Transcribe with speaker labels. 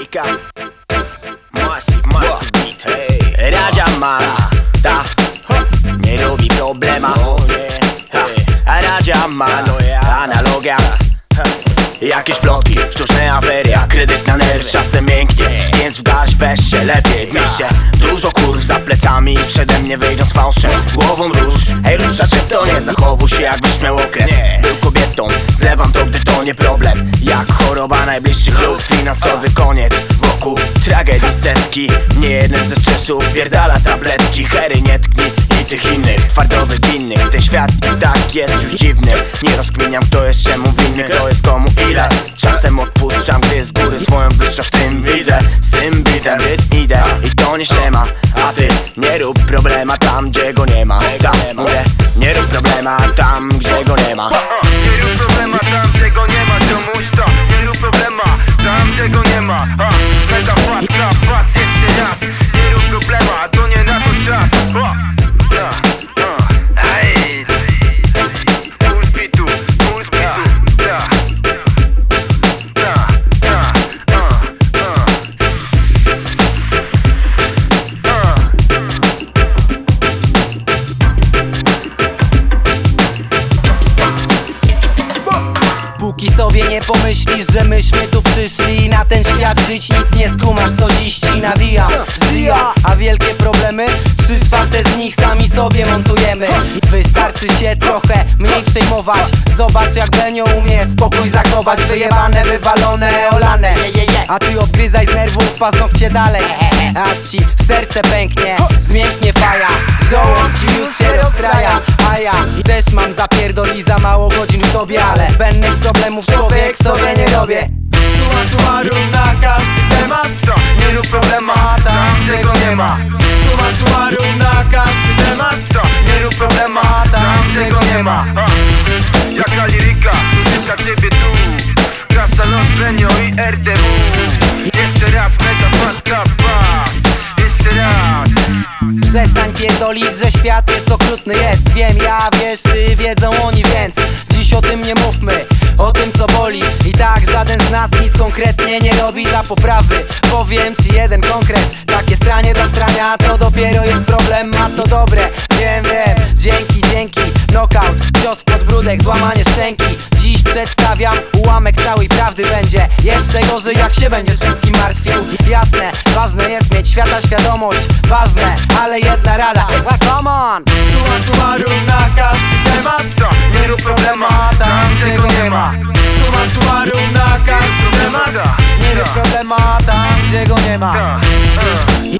Speaker 1: Rika Massive beat. Radzia ma, ta nie robi problema. A Radzia ma, analogia. Jakieś plotki, sztuczne afery, a kredyt na nerw czasem mięknie. Więc wgaś, weź się lepiej w mieście. Dużo kurw za plecami i przede mnie wyjdą z fałszem. Głową rusz, hej ruszacze to nie zachowuj się jakbyś miał okres. Był kobietą, zlewam to gdy to nie problem. Jak choroba najbliższych lub finansowy koniec. Wokół tragedii setki, nie jeden ze stresów pierdala tabletki. Hery nie tknij i tych innych, twardowych winnych. Ten świat i tak jest już dziwny. Nie rozkminiam kto jest czemu winny, kto jest komu ile. Czasem odpuszczam, gdy z góry swoją wyższość w tym widzę. Z tym bitem rytm idę i to nie ściema. A ty nie rób problema tam gdzie go nie ma. Mówię, nie rób problema tam gdzie go nie ma.
Speaker 2: Nie rób problema tam gdzie go nie ma, czemuś to. Nie rób problema tam gdzie go nie ma. Mega płaska, pas jeszcze raz. Nie rób problema, to nie na to czas. Ej, full speedu,
Speaker 3: Póki sobie nie pomyślisz, że myśmy tu przyszli i na ten świat żyć, nic nie skumasz co dziś ci nawijam. Zja, a wielkie problemy? 3/4 z nich sami sobie montujemy. Wystarczy się trochę mniej przejmować. Zobacz jak Benio umie spokój zachować. Wyjebane, wywalone, olane. A ty obgryzaj z nerwów paznokcie dalej, aż ci serce pęknie, zmięknie faja. Żołądź ci już się rozstraja. A ja też mam zapierdoli za mało godzin w tobie, ale zbędnych problemów człowiek sobie nie robię. Suma summarum na każdy temat.
Speaker 2: nie rób problema tam gdzie go nie ma.
Speaker 3: Suma summarum na każdy temat.
Speaker 2: Nie rób problema tam gdzie go nie ma. Jaka liryka, dotyka ciebie tu. Krasa Los Benio i RDW. Jeszcze raz mega płaska pas. Jeszcze raz.
Speaker 3: Przestań pierdolić, że świat jest okrutny. Jest, wiem, ja wiesz, ty wiedzą oni, więc dziś o tym nie mówmy, o tym co boli. I tak żaden z nas nic konkretnie nie robi dla poprawy. Powiem ci jeden konkret, takie stranie dla strania to dopiero jest problem, a to dobre. Wiem, dzięki, knockout, cios w podbródek, złamanie szczęki. Dziś przedstawiam ułamek całej prawdy, będzie jeszcze gorzej jak się będziesz wszystkim martwił. Jasne, ważne jest mieć świata świadomość, ważne, ale jedna rada, come on! Suma summarum na każdy temat.
Speaker 2: Nie rób problema tam gdzie go nie ma.
Speaker 3: Suma summarum na każdy temat. Nie rób problema tam gdzie go nie ma.